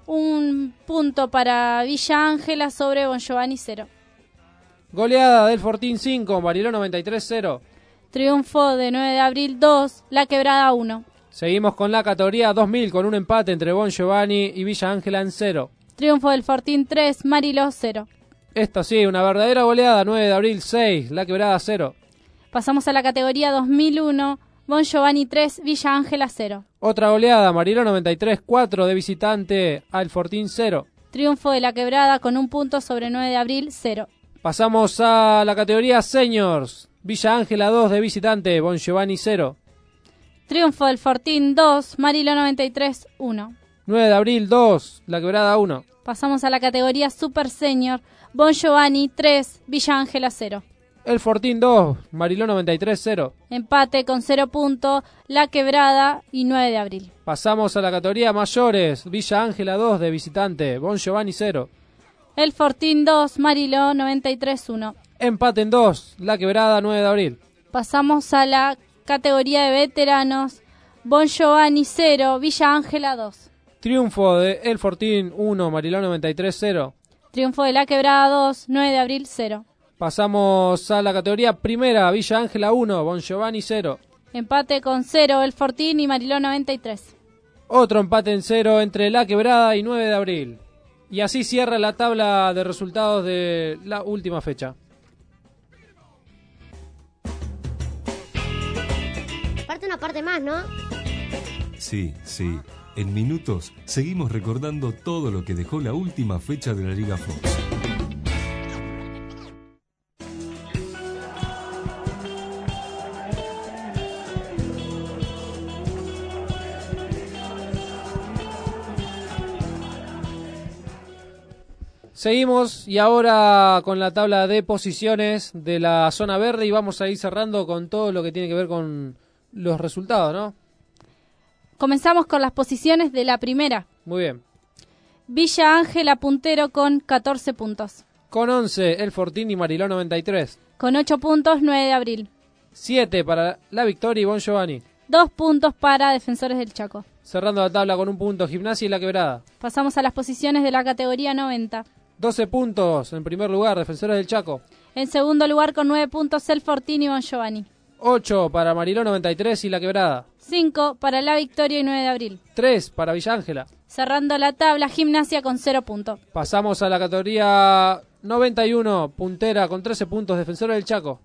Un punto para Villa Ángela sobre Bon Giovanni 0. Goleada del Fortín 5, Mariló 93-0. Triunfo de 9 de abril 2, La Quebrada 1. Seguimos con la categoría 2000 con un empate entre Bon Giovanni y Villa Ángela en 0. Triunfo del Fortín 3, Mariló 0. Esto sí, una verdadera goleada, 9 de abril 6, La Quebrada 0. Pasamos a la categoría 2001, Bon Giovanni 3, Villa Ángela 0. Otra goleada, Mariló 93-4 de visitante al Fortín 0. Triunfo de La Quebrada con un punto sobre 9 de abril 0. Pasamos a la categoría Seniors, Villa Ángela 2 de visitante, Bon Giovanni 0. Triunfo del Fortín 2, Mariló 93-1. 9 de abril 2, La Quebrada 1. Pasamos a la categoría Super Senior, Bon Giovanni 3, Villa Ángela 0. El Fortín 2, Mariló 93-0. Empate con 0 puntos, La Quebrada y 9 de abril. Pasamos a la categoría Mayores, Villa Ángela 2 de visitante, Bon Giovanni 0. El Fortín 2, Mariló 93-1. Empate en 2, La Quebrada 9 de abril. Pasamos a la categoría de veteranos, Bon Giovanni 0, Villa Ángela 2. Triunfo de El Fortín 1, Mariló 93-0. Triunfo de La Quebrada 2, 9 de abril 0. Pasamos a la categoría primera, Villa Ángela 1, Bon Giovanni 0. Empate con 0, El Fortín y Mariló 93. Otro empate en 0 entre La Quebrada y 9 de abril. Y así cierra la tabla de resultados de la última fecha. Falta una parte más, ¿no? Sí, sí. En minutos seguimos recordando todo lo que dejó la última fecha de la Liga Fox. Seguimos y ahora con la tabla de posiciones de la zona verde y vamos a ir cerrando con todo lo que tiene que ver con los resultados, ¿no? Comenzamos con las posiciones de la primera. Muy bien. Villa Ángela puntero con 14 puntos. Con 11, El Fortín y Mariló 93. Con 8 puntos, 9 de abril. 7 para La Victoria y Bon Giovanni. 2 puntos para Defensores del Chaco. Cerrando la tabla con un punto, Gimnasia y La Quebrada. Pasamos a las posiciones de la categoría 90. 12 puntos en primer lugar, Defensores del Chaco. En segundo lugar con 9 puntos, El Fortín y Bon Giovanni. 8 para Mariló 93 y La Quebrada. 5 para La Victoria y 9 de abril. 3 para Villa Ángela. Cerrando la tabla, Gimnasia con 0 puntos. Pasamos a la categoría 91, puntera con 13 puntos, Defensores del Chaco.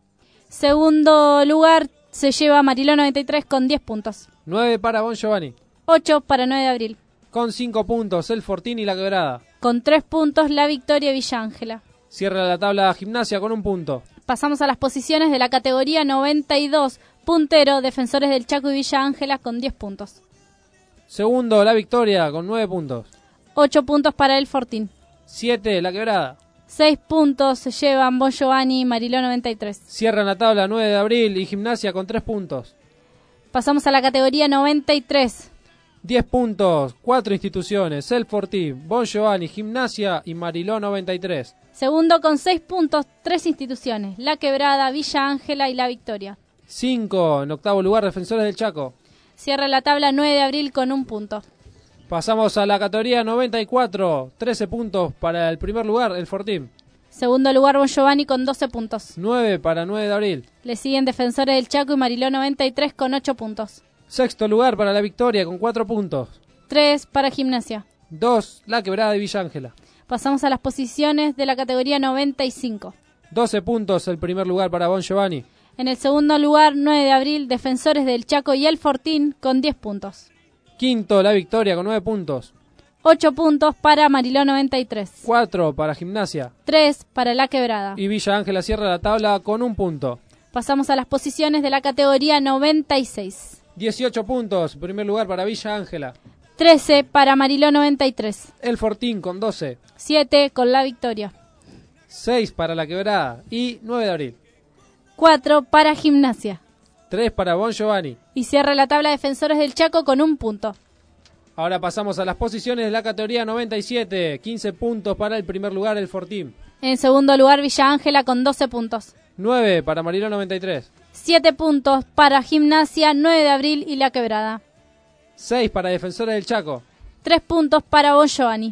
Segundo lugar se lleva Mariló 93 con 10 puntos. 9 para Bon Giovanni. 8 para 9 de abril. Con 5 puntos, El Fortín y La Quebrada. Con 3 puntos, La Victoria y Villa Ángela. Cierra la tabla Gimnasia con un punto. Pasamos a las posiciones de la categoría 92, puntero, Defensores del Chaco y Villa Ángela con 10 puntos. Segundo, La Victoria con 9 puntos. 8 puntos para El Fortín. 7, La Quebrada. 6 puntos se llevan Bon Giovanni y Mariló 93. Cierran la tabla 9 de abril y Gimnasia con 3 puntos. Pasamos a la categoría 93. 10 puntos, 4 instituciones, El Fortín, Bon Giovanni, Gimnasia y Mariló 93. Segundo con 6 puntos, 3 instituciones, La Quebrada, Villa Ángela y La Victoria. 5 en octavo lugar, Defensores del Chaco. Cierra la tabla 9 de abril con 1 punto. Pasamos a la categoría 94, 13 puntos para el primer lugar, El Fortín. Segundo lugar, Bon Giovanni con 12 puntos. 9 para 9 de abril. Le siguen Defensores del Chaco y Mariló 93 con 8 puntos. Sexto lugar para La Victoria con 4 puntos. 3 para Gimnasia. 2, La Quebrada y Villa Ángela. Pasamos a las posiciones de la categoría 95. 12 puntos el primer lugar para Bon Giovanni. En el segundo lugar, 9 de abril, Defensores del Chaco y El Fortín con 10 puntos. Quinto, La Victoria con 9 puntos. 8 puntos para Mariló 93. 4 para Gimnasia. 3 para La Quebrada. Y Villa Ángela cierra la tabla con 1 punto. Pasamos a las posiciones de la categoría 96. 18 puntos, primer lugar para Villa Ángela. 13 para Mariló 93. El Fortín con 12. 7 con La Victoria. 6 para La Quebrada y 9 de abril. 4 para Gimnasia. 3 para Bon Giovanni. Y cierra la tabla Defensores del Chaco con 1 punto. Ahora pasamos a las posiciones de la categoría 97. 15 puntos para el primer lugar, El Fortín. En segundo lugar, Villa Ángela con 12 puntos. 9 para Mariló 93. 7 puntos para Gimnasia, 9 de abril y La Quebrada. 6 para Defensores del Chaco. 3 puntos para Bon Giovanni.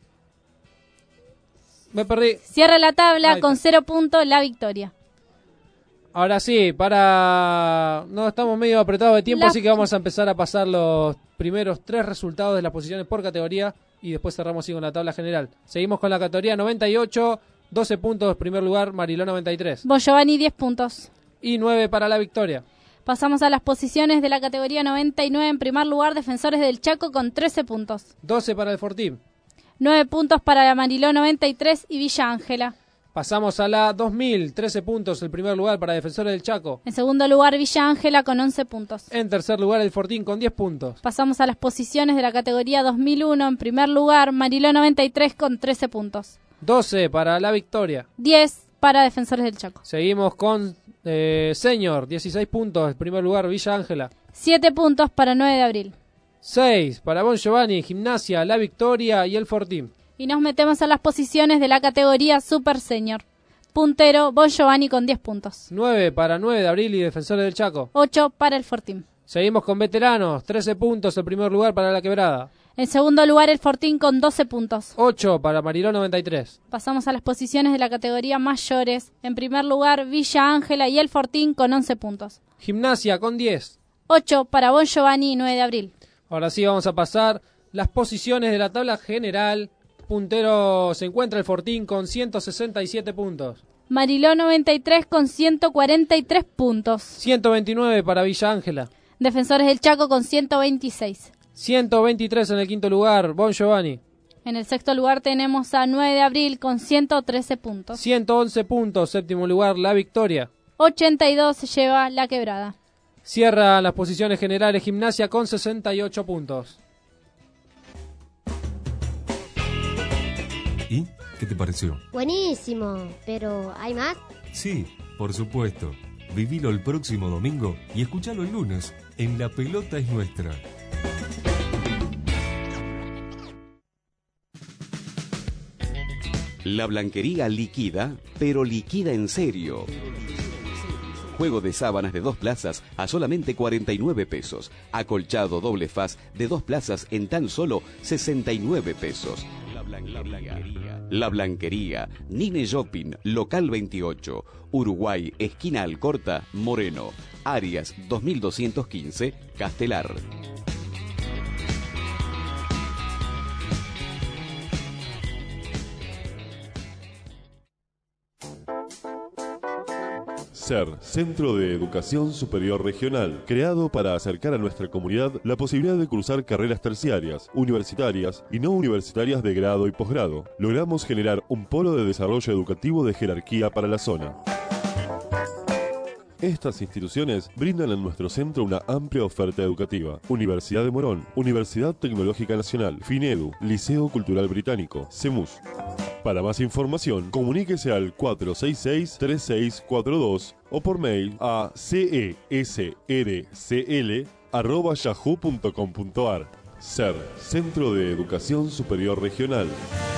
Me perdí. Cierra la tabla con 0 puntos la victoria. Ahora sí, no estamos medio apretados de tiempo, así que vamos a empezar a pasar los primeros 3 resultados de las posiciones por categoría y después cerramos así con la tabla general. Seguimos con la categoría 98, 12 puntos primer lugar, Mariló 93. Bon Giovanni 10 puntos. Y 9 para la victoria. Pasamos a las posiciones de la categoría 99. En primer lugar, Defensores del Chaco con 13 puntos. 12 para el Fortín. 9 puntos para la Mariló 93 y Villa Ángela. Pasamos a la 2000, 13 puntos el primer lugar para Defensores del Chaco. En segundo lugar, Villa Ángela con 11 puntos. En tercer lugar, el Fortín con 10 puntos. Pasamos a las posiciones de la categoría 2001. En primer lugar, Mariló 93 con 13 puntos. 12 para la victoria. 10 para Defensores del Chaco. Seguimos con Senior, 16 puntos, el primer lugar, Villa Ángela. 7 puntos para 9 de abril. 6 para Bon Giovanni, Gimnasia, la victoria y el Fortín. Y nos metemos a las posiciones de la categoría Super Senior. Puntero, Bon Giovanni con 10 puntos. 9 para 9 de abril y Defensores del Chaco. 8 para el Fortín. Seguimos con veteranos, 13 puntos el primer lugar para La Quebrada. En segundo lugar, el Fortín con 12 puntos. 8 para Mariló 93. Pasamos a las posiciones de la categoría mayores. En primer lugar, Villa Ángela y el Fortín con 11 puntos. Gimnasia con 10. 8 para Bon Giovanni y 9 de abril. Ahora sí vamos a pasar las posiciones de la tabla general. Puntero se encuentra el Fortín con 167 puntos. Mariló 93 con 143 puntos. 129 para Villa Ángela. Defensores del Chaco con 126. 123 en el quinto lugar, Bon Giovanni. En el sexto lugar tenemos a 9 de abril con 113 puntos. 111 puntos, séptimo lugar, La Victoria. 82 se lleva La Quebrada. Cierra las posiciones generales Gimnasia con 68 puntos. ¿Y qué te pareció? Buenísimo, pero ¿hay más? Sí, por supuesto. Vivilo el próximo domingo y escuchalo el lunes en La Pelota es Nuestra. La Blanquería liquida, pero liquida en serio. Juego de sábanas de 2 plazas a solamente 49 pesos. Acolchado doble faz de 2 plazas en tan solo 69 pesos. La Blanquería, Nine Shopping, local 28, Uruguay, esquina Alcorta, Moreno, Arias 2215, Castelar. SER, Centro de Educación Superior Regional, creado para acercar a nuestra comunidad la posibilidad de cursar carreras terciarias, universitarias y no universitarias de grado y posgrado. Logramos generar un polo de desarrollo educativo de jerarquía para la zona. Estas instituciones brindan en nuestro centro una amplia oferta educativa. Universidad de Morón, Universidad Tecnológica Nacional, FINEDU, Liceo Cultural Británico, CEMUS. Para más información, comuníquese al 466-3642 o por mail a cesrcl@yahoo.com.ar. SER, Centro de Educación Superior Regional.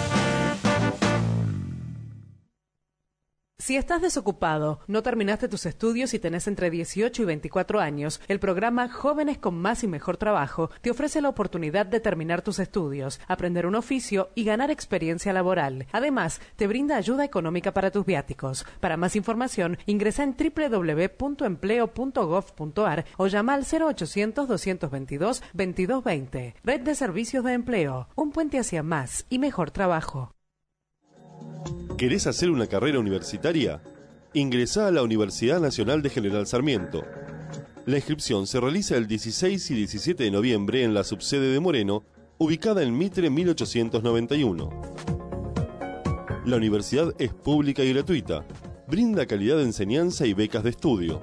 Si estás desocupado, no terminaste tus estudios y tenés entre 18 y 24 años, el programa Jóvenes con Más y Mejor Trabajo te ofrece la oportunidad de terminar tus estudios, aprender un oficio y ganar experiencia laboral. Además, te brinda ayuda económica para tus viáticos. Para más información, ingresa en www.empleo.gov.ar o llama al 0800-222-2220. Red de Servicios de Empleo, un puente hacia más y mejor trabajo. ¿Querés hacer una carrera universitaria? Ingresá a la Universidad Nacional de General Sarmiento. La inscripción se realiza el 16 y 17 de noviembre en la subsede de Moreno, ubicada en Mitre 1891. La universidad es pública y gratuita. Brinda calidad de enseñanza y becas de estudio.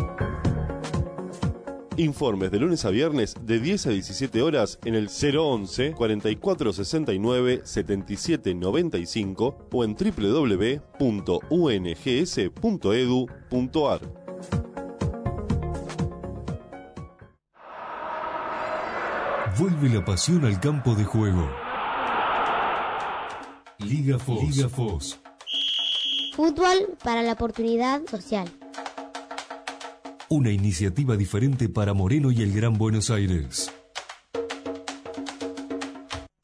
Informes de lunes a viernes de 10 a 17 horas en el 011 4469 7795 o en www.ungs.edu.ar. Vuelve la pasión al campo de juego. Liga FOS. Liga FOS. Fútbol para la oportunidad social. Una iniciativa diferente para Moreno y el Gran Buenos Aires.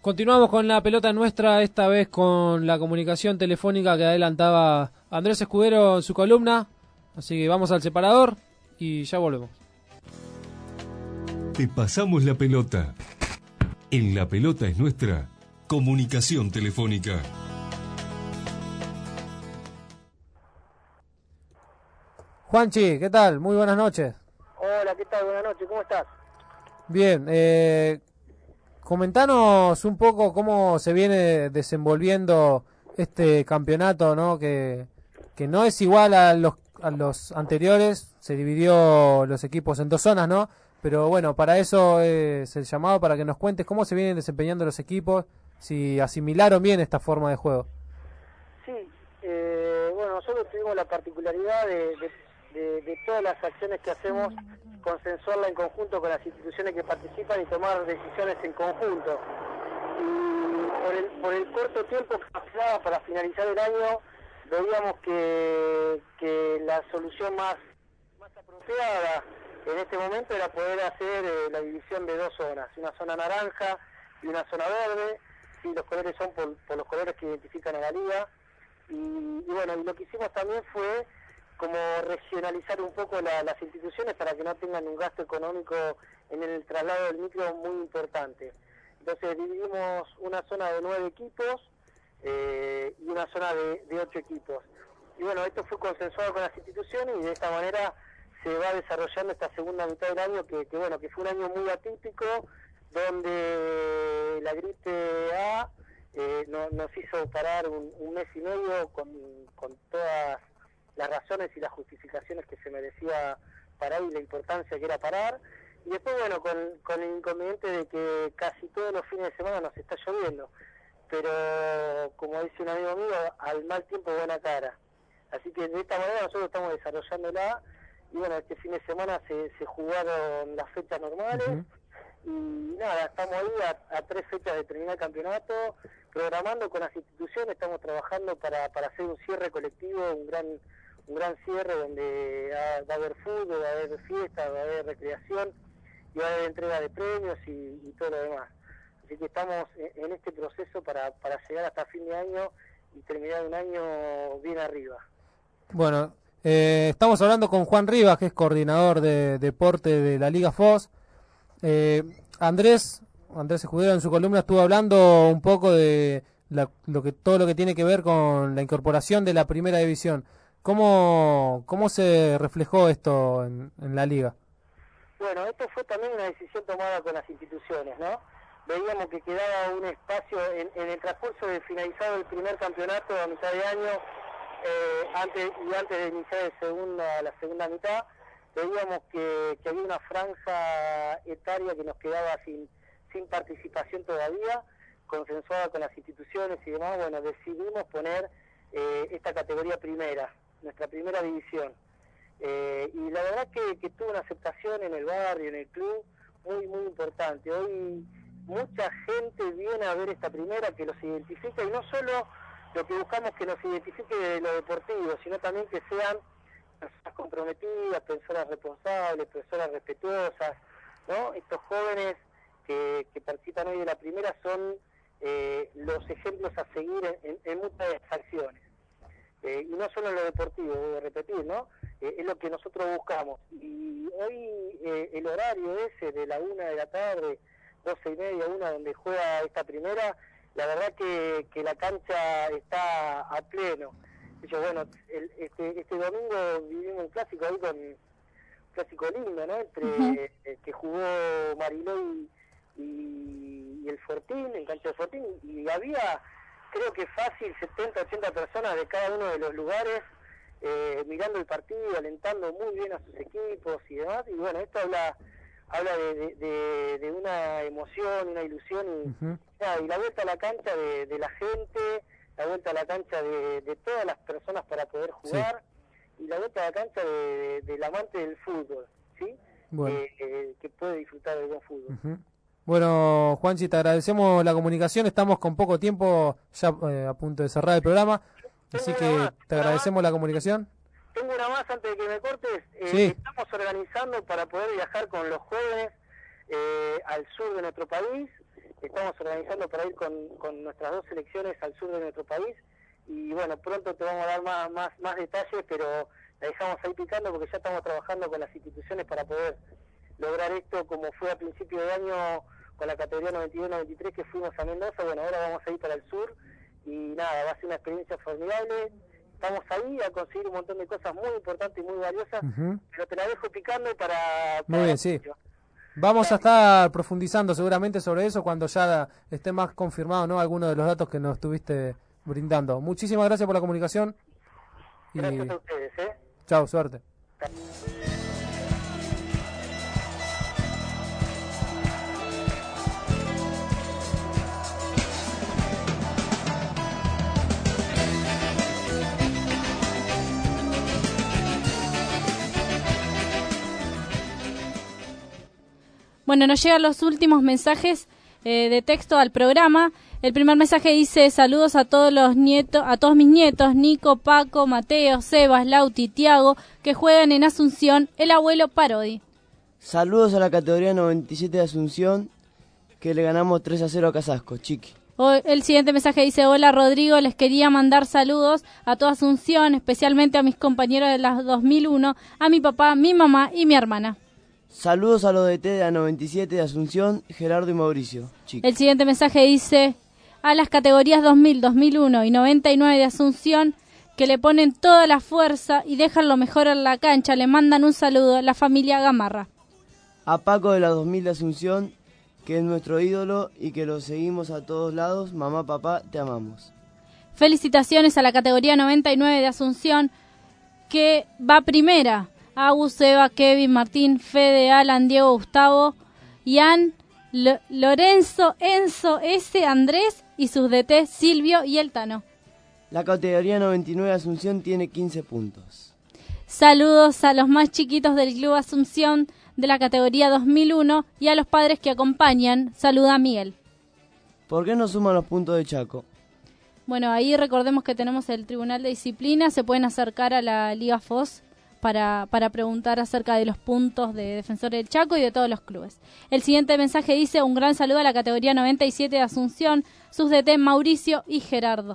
Continuamos con la pelota nuestra, esta vez con la comunicación telefónica que adelantaba Andrés Escudero en su columna. Así que vamos al separador y ya volvemos. Te pasamos la pelota. En La Pelota es Nuestra, comunicación telefónica. Juanchi, ¿qué tal? Muy buenas noches. Hola, ¿qué tal? Buenas noches, ¿cómo estás? Bien, comentanos un poco cómo se viene desenvolviendo este campeonato, ¿no? Que no es igual a los anteriores, se dividió los equipos en 2 zonas, ¿no? Pero bueno, para eso es el llamado, para que nos cuentes cómo se vienen desempeñando los equipos, si asimilaron bien esta forma de juego. Sí, bueno, nosotros tuvimos la particularidad de todas las acciones que hacemos, consensuarla en conjunto con las instituciones que participan y tomar decisiones en conjunto. Y por el corto tiempo que nos quedaba para finalizar el año, veíamos que la solución más apropiada en este momento era poder hacer la división de 2 zonas, una zona naranja y una zona verde. Sí, los colores son por los colores que identifican a la liga. Y bueno, y lo que hicimos también fue como regionalizar un poco las instituciones para que no tengan un gasto económico en el traslado del micro muy importante. Entonces dividimos una zona de 9 equipos y una zona de 8 equipos. Y bueno, esto fue consensuado con las instituciones y de esta manera se va desarrollando esta segunda mitad del año que bueno, que fue un año muy atípico, donde la gripe A nos hizo parar un mes y medio con todas las razones y las justificaciones que se merecía parar y la importancia que era parar. Y después, bueno, con el inconveniente de que casi todos los fines de semana nos está lloviendo. Pero, como dice un amigo mío, al mal tiempo buena cara. Así que de esta manera nosotros estamos desarrollándola. Y bueno, este fin de semana se jugaron las fechas normales. Y nada, estamos ahí a 3 fechas de terminar el campeonato, programando con las instituciones, estamos trabajando para hacer un cierre colectivo, un gran cierre donde va a haber fútbol, va a haber fiesta, va a haber recreación y va a haber entrega de premios y todo lo demás. Así que estamos en este proceso para llegar hasta fin de año y terminar un año bien arriba. Bueno, estamos hablando con Juan Rivas, que es coordinador de deporte de la Liga FOS. Andrés Escudero en su columna estuvo hablando un poco de todo lo que tiene que ver con la incorporación de la primera división. ¿Cómo se reflejó esto en la liga? Bueno, esto fue también una decisión tomada con las instituciones, ¿no? Veíamos que quedaba un espacio en el transcurso de finalizado el primer campeonato a mitad de año, antes de iniciar la segunda mitad, veíamos que había una franja etaria que nos quedaba sin participación todavía, consensuada con las instituciones y demás. Bueno, decidimos poner esta categoría primera, nuestra primera división. Y la verdad que tuvo una aceptación en el barrio, en el club, muy, muy importante. Hoy mucha gente viene a ver esta primera, que los identifica, y no solo lo que buscamos que nos identifique de lo deportivo, sino también que sean personas comprometidas, personas responsables, personas respetuosas, ¿no? Estos jóvenes que participan hoy de la primera son los ejemplos a seguir en muchas acciones. Y no solo en lo deportivo, voy a repetir, ¿no? Es lo que nosotros buscamos. Y hoy el horario ese de la 1 de la tarde, 12:30, 1, donde juega esta primera, la verdad que la cancha está a pleno. Bueno, este domingo vivimos un clásico ahí un clásico lindo, ¿no? Entre que jugó Mariló y el Fortín, en cancha de Fortín, y había, creo que fácil, 70, 80 personas de cada uno de los lugares mirando el partido, alentando muy bien a sus equipos y demás. Y bueno, esto habla de una emoción, una ilusión y la vuelta a la cancha de la gente, la vuelta a la cancha de todas las personas para poder jugar, y la vuelta a la cancha del amante del fútbol, ¿sí? Bueno. Que puede disfrutar del buen fútbol. Bueno, Juanchi, te agradecemos la comunicación, estamos con poco tiempo ya a punto de cerrar el programa, así que te agradecemos la comunicación. Tengo una más antes de que me cortes. Sí. Estamos organizando para poder viajar con los jóvenes al sur de nuestro país, estamos organizando para ir con nuestras 2 selecciones al sur de nuestro país, y bueno, pronto te vamos a dar más detalles, pero la dejamos ahí picando porque ya estamos trabajando con las instituciones para poder lograr esto, como fue a principio de año con la categoría 92-93 que fuimos a Mendoza. Bueno, ahora vamos a ir para el sur y nada, va a ser una experiencia formidable. Estamos ahí a conseguir un montón de cosas muy importantes y muy valiosas, pero te la dejo picando para muy bien, sí. Vamos a estar profundizando seguramente sobre eso cuando ya esté más confirmado, ¿no?, algunos de los datos que nos estuviste brindando. Muchísimas gracias por la comunicación. Gracias a ustedes, Chao, suerte. Bueno, nos llegan los últimos mensajes de texto al programa. El primer mensaje dice: saludos a todos mis nietos, Nico, Paco, Mateo, Sebas, Lauti, Tiago, que juegan en Asunción, el abuelo Parodi. Saludos a la categoría 97 de Asunción, que le ganamos 3-0 a Casasco, chiqui. El siguiente mensaje dice: hola Rodrigo, les quería mandar saludos a toda Asunción, especialmente a mis compañeros de la 2001, a mi papá, mi mamá y mi hermana. Saludos a los DT de la 97 de Asunción, Gerardo y Mauricio, chiqui. El siguiente mensaje dice: a las categorías 2000, 2001 y 99 de Asunción, que le ponen toda la fuerza y dejan lo mejor en la cancha, le mandan un saludo a la familia Gamarra. A Paco de la 2000 de Asunción, que es nuestro ídolo y que lo seguimos a todos lados, mamá, papá, te amamos. Felicitaciones a la categoría 99 de Asunción, que va primera. Agus, Eva, Kevin, Martín, Fede, Alan, Diego, Gustavo, Ian, Lorenzo, Enzo, S, Andrés y sus DT Silvio y el Tano. La categoría 99 de Asunción tiene 15 puntos. Saludos a los más chiquitos del Club Asunción de la categoría 2001 y a los padres que acompañan. Saluda a Miguel. ¿Por qué no suman los puntos de Chaco? Bueno, ahí recordemos que tenemos el Tribunal de Disciplina. Se pueden acercar a la Liga FOS para preguntar acerca de los puntos de Defensor del Chaco y de todos los clubes. El siguiente mensaje dice: un gran saludo a la categoría 97 de Asunción, sus DT Mauricio y Gerardo.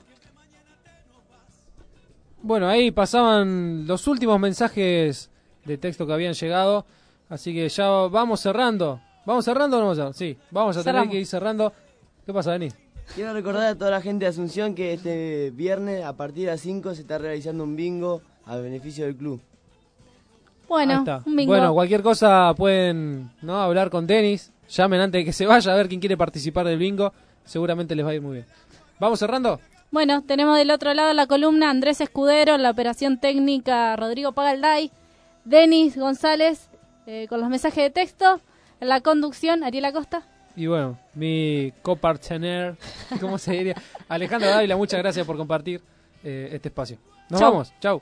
Bueno, ahí pasaban los últimos mensajes de texto que habían llegado, así que ya vamos cerrando. ¿Vamos cerrando o no vamos a cerrar? Sí, vamos a tener que ir cerrando. ¿Qué pasa, Denis? Quiero recordar a toda la gente de Asunción que este viernes a partir de las 5 se está realizando un bingo a beneficio del club. Bueno, un bingo. Bueno, cualquier cosa pueden hablar con Denis. Llamen antes de que se vaya a ver quién quiere participar del bingo. Seguramente les va a ir muy bien. ¿Vamos cerrando? Bueno, tenemos del otro lado la columna Andrés Escudero, la operación técnica Rodrigo Pagalday, Denis González con los mensajes de texto, en la conducción Ariel Acosta. Y bueno, mi copartner, ¿cómo se diría? Alejandro Dávila, muchas gracias por compartir este espacio. Nos vamos, chau.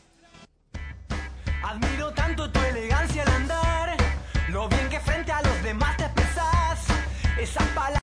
Admiro tanto tu elegancia al andar, lo bien que frente a los demás te expresas, esa palabra.